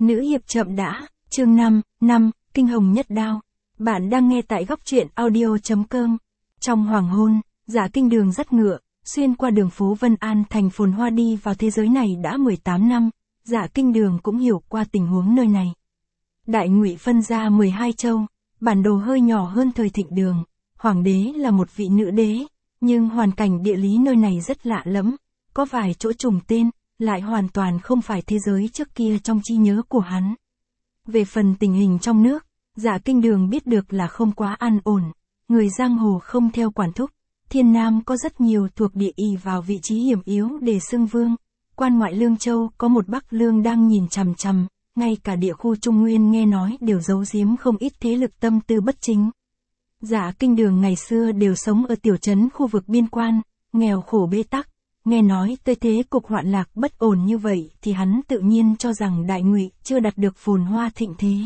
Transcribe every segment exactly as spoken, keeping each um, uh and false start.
Nữ hiệp chậm đã, chương năm, năm, kinh hồng nhất đao. Bạn đang nghe tại góc truyện audio chấm com. Trong hoàng hôn, Dạ Kinh Đường dắt ngựa, xuyên qua đường phố Vân An thành phồn hoa đi vào thế giới này đã mười tám năm, Dạ Kinh Đường cũng hiểu qua tình huống nơi này. Đại Ngụy phân ra mười hai châu, bản đồ hơi nhỏ hơn thời Thịnh Đường, hoàng đế là một vị nữ đế, nhưng hoàn cảnh địa lý nơi này rất lạ lẫm, có vài chỗ trùng tên, lại hoàn toàn không phải thế giới trước kia trong trí nhớ của hắn. Về phần tình hình trong nước, Dạ Kinh Đường biết được là không quá an ổn, người giang hồ không theo quản thúc, Thiên Nam có rất nhiều thuộc địa ỷ vào vị trí hiểm yếu để xưng vương, quan ngoại Lương Châu có một Bắc Lương đang nhìn chằm chằm, ngay cả địa khu Trung Nguyên nghe nói đều giấu giếm không ít thế lực tâm tư bất chính. Dạ Kinh Đường ngày xưa đều sống ở tiểu trấn khu vực biên quan, nghèo khổ bế tắc, nghe nói tới thế cục hoạn lạc bất ổn như vậy thì hắn tự nhiên cho rằng Đại Ngụy chưa đạt được phồn hoa thịnh thế.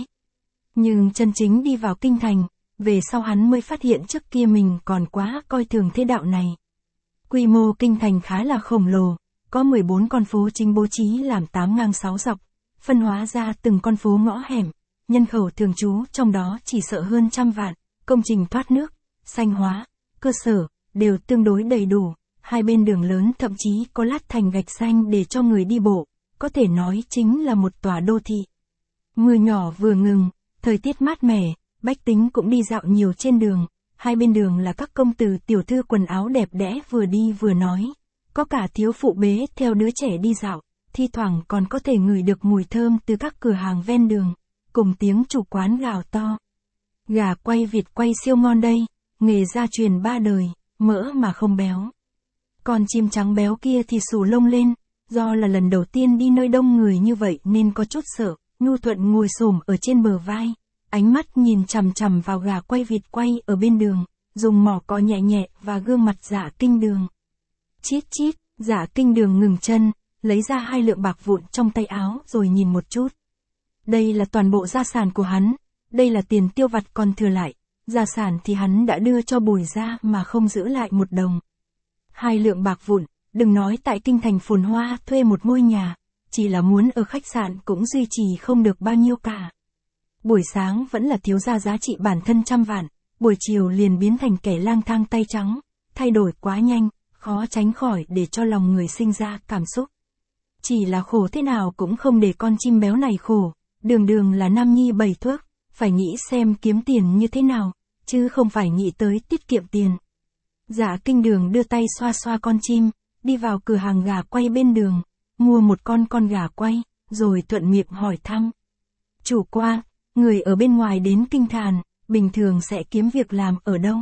Nhưng chân chính đi vào kinh thành, về sau hắn mới phát hiện trước kia mình còn quá coi thường thế đạo này. Quy mô kinh thành khá là khổng lồ, có mười bốn con phố chính bố trí làm tám ngang sáu dọc, phân hóa ra từng con phố ngõ hẻm, nhân khẩu thường trú trong đó chỉ sợ hơn trăm vạn, công trình thoát nước, xanh hóa, cơ sở, đều tương đối đầy đủ. Hai bên đường lớn thậm chí có lát thành gạch xanh để cho người đi bộ, có thể nói chính là một tòa đô thị. Mưa nhỏ vừa ngừng, thời tiết mát mẻ, bách tính cũng đi dạo nhiều trên đường, hai bên đường là các công tử tiểu thư quần áo đẹp đẽ vừa đi vừa nói, có cả thiếu phụ bế theo đứa trẻ đi dạo, thi thoảng còn có thể ngửi được mùi thơm từ các cửa hàng ven đường, cùng tiếng chủ quán gào to. Gà quay vịt quay siêu ngon đây, nghề gia truyền ba đời, mỡ mà không béo. Con chim trắng béo kia thì xù lông lên, do là lần đầu tiên đi nơi đông người như vậy nên có chút sợ, nhu thuận ngồi xổm ở trên bờ vai, ánh mắt nhìn chằm chằm vào gà quay vịt quay ở bên đường, dùng mỏ cọ nhẹ nhẹ và gương mặt Dạ Kinh Đường. Chít chít, Dạ Kinh Đường ngừng chân, lấy ra hai lượng bạc vụn trong tay áo rồi nhìn một chút. Đây là toàn bộ gia sản của hắn, đây là tiền tiêu vặt còn thừa lại, gia sản thì hắn đã đưa cho Bùi gia mà không giữ lại một đồng. Hai lượng bạc vụn, đừng nói tại kinh thành phồn hoa thuê một ngôi nhà, chỉ là muốn ở khách sạn cũng duy trì không được bao nhiêu cả. Buổi sáng vẫn là thiếu gia giá trị bản thân trăm vạn, buổi chiều liền biến thành kẻ lang thang tay trắng, thay đổi quá nhanh, khó tránh khỏi để cho lòng người sinh ra cảm xúc. Chỉ là khổ thế nào cũng không để con chim béo này khổ, đường đường là nam nhi bảy thước, phải nghĩ xem kiếm tiền như thế nào, chứ không phải nghĩ tới tiết kiệm tiền. Dạ Kinh Đường đưa tay xoa xoa con chim, đi vào cửa hàng gà quay bên đường, mua một con con gà quay, rồi thuận miệng hỏi thăm. Chủ qua, người ở bên ngoài đến kinh thành, bình thường sẽ kiếm việc làm ở đâu?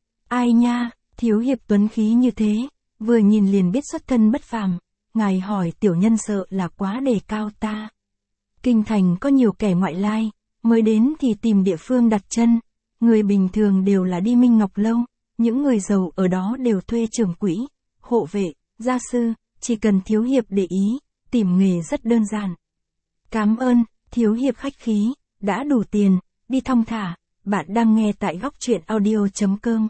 Ai nha, thiếu hiệp tuấn khí như thế, vừa nhìn liền biết xuất thân bất phàm, ngài hỏi tiểu nhân sợ là quá đề cao ta. Kinh thành có nhiều kẻ ngoại lai, mới đến thì tìm địa phương đặt chân, người bình thường đều là đi Minh Ngọc Lâu. Những người giàu ở đó đều thuê trưởng quỹ, hộ vệ, gia sư, chỉ cần thiếu hiệp để ý, tìm nghề rất đơn giản. Cảm ơn, thiếu hiệp khách khí, đã đủ tiền, đi thong thả, bạn đang nghe tại góc truyện audio chấm com.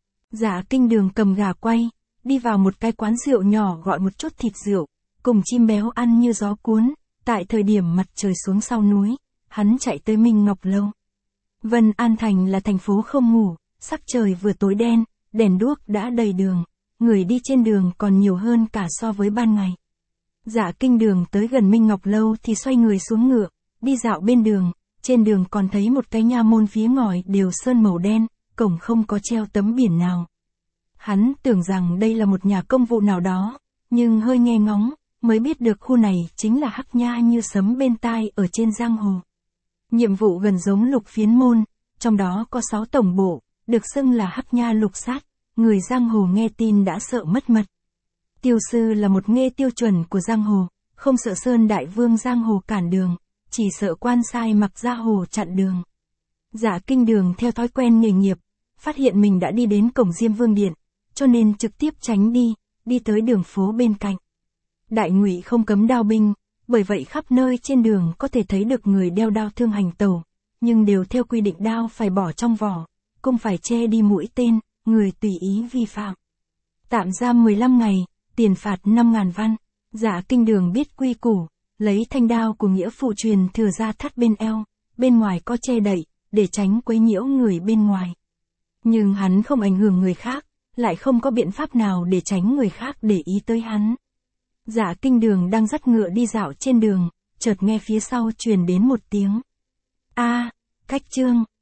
Dạ Kinh Đường cầm gà quay, đi vào một cái quán rượu nhỏ gọi một chút thịt rượu, cùng chim béo ăn như gió cuốn, tại thời điểm mặt trời xuống sau núi, hắn chạy tới Minh Ngọc Lâu. Vân An Thành là thành phố không ngủ. Sắc trời vừa tối đen, đèn đuốc đã đầy đường, người đi trên đường còn nhiều hơn cả so với ban ngày. Dạ Kinh Đường tới gần Minh Ngọc Lâu thì xoay người xuống ngựa, đi dạo bên đường, trên đường còn thấy một cái nha môn phía ngòi đều sơn màu đen, cổng không có treo tấm biển nào. Hắn tưởng rằng đây là một nhà công vụ nào đó, nhưng hơi nghe ngóng, mới biết được khu này chính là Hắc Nha như sấm bên tai ở trên giang hồ. Nhiệm vụ gần giống Lục Phiến môn, trong đó có sáu tổng bộ, được xưng là Hắc Nha lục sát, người giang hồ nghe tin đã sợ mất mật. Tiêu sư là một nghê tiêu chuẩn của giang hồ, không sợ Sơn Đại Vương giang hồ cản đường, chỉ sợ quan sai mặc gia hồ chặn đường. Dạ Kinh Đường theo thói quen nghề nghiệp, phát hiện mình đã đi đến cổng Diêm Vương Điện, cho nên trực tiếp tránh đi, đi tới đường phố bên cạnh. Đại Ngụy không cấm đao binh, bởi vậy khắp nơi trên đường có thể thấy được người đeo đao thương hành tẩu, nhưng đều theo quy định đao phải bỏ trong vỏ. Cũng phải che đi mũi tên, người tùy ý vi phạm. Tạm giam mười lăm ngày, tiền phạt năm ngàn văn. Dạ Kinh Đường biết quy củ, lấy thanh đao của nghĩa phụ truyền thừa ra thắt bên eo, bên ngoài có che đậy, để tránh quấy nhiễu người bên ngoài. Nhưng hắn không ảnh hưởng người khác, lại không có biện pháp nào để tránh người khác để ý tới hắn. Dạ Kinh Đường đang dắt ngựa đi dạo trên đường, chợt nghe phía sau truyền đến một tiếng. A, Cách Trương.